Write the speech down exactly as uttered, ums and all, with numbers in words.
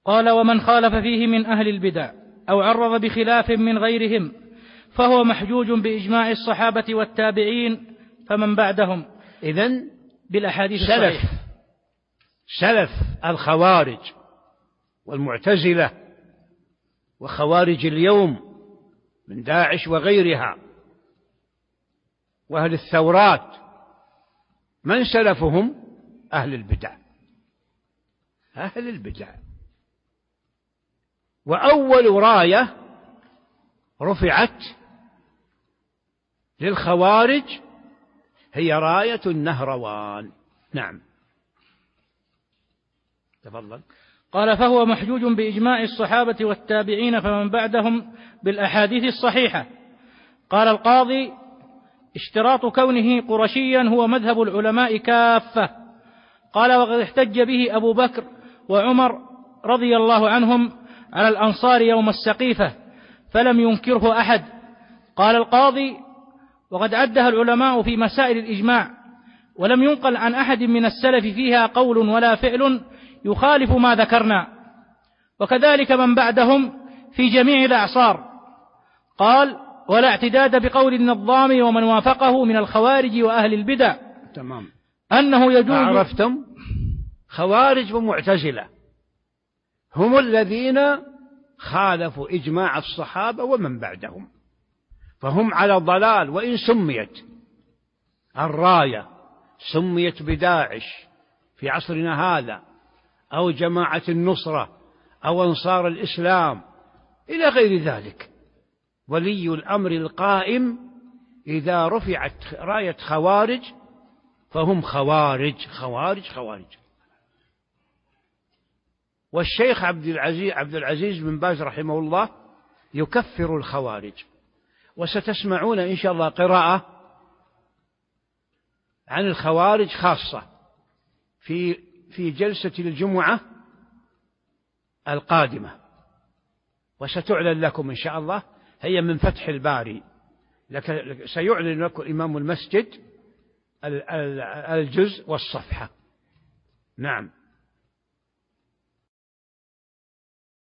قال: ومن خالف فيه من أهل البدع أو عرض بخلاف من غيرهم فهو محجوج بإجماع الصحابة والتابعين فمن بعدهم. إذن بالأحاديث سلف الصحيحة. سلف الخوارج والمعتزلة وخوارج اليوم من داعش وغيرها وأهل الثورات، من سلفهم؟ أهل البدع. أهل البدع. وأول راية رفعت للخوارج هي راية النهروان. نعم، تفضل. قال: فهو محجوج بإجماع الصحابة والتابعين فمن بعدهم بالأحاديث الصحيحة. قال القاضي: اشتراط كونه قرشيا هو مذهب العلماء كافة. قال: وقد احتج به أبو بكر وعمر رضي الله عنهم على الأنصار يوم السقيفة فلم ينكره أحد. قال القاضي: وقد عدها العلماء في مسائل الإجماع ولم ينقل عن أحد من السلف فيها قول ولا فعل يخالف ما ذكرنا، وكذلك من بعدهم في جميع الأعصار. قال: ولا اعتداد بقول النظام ومن وافقه من الخوارج وأهل البدع. تمام. أنه يجوز. عرفتم؟ خوارج ومعتزلة هم الذين خالفوا إجماع الصحابة ومن بعدهم، فهم على ضلال. وإن سميت الراية سميت بداعش في عصرنا هذا أو جماعة النصرة أو أنصار الإسلام إلى غير ذلك، ولي الأمر القائم إذا رفعت راية خوارج فهم خوارج خوارج خوارج. والشيخ عبد العزيز عبد العزيز بن باز رحمه الله يكفر الخوارج، وستسمعون إن شاء الله قراءة عن الخوارج خاصة في في جلسة الجمعة القادمة، وستعلن لكم إن شاء الله، هي من فتح الباري، لكن سيعلن لكم إمام المسجد الجزء والصفحة. نعم.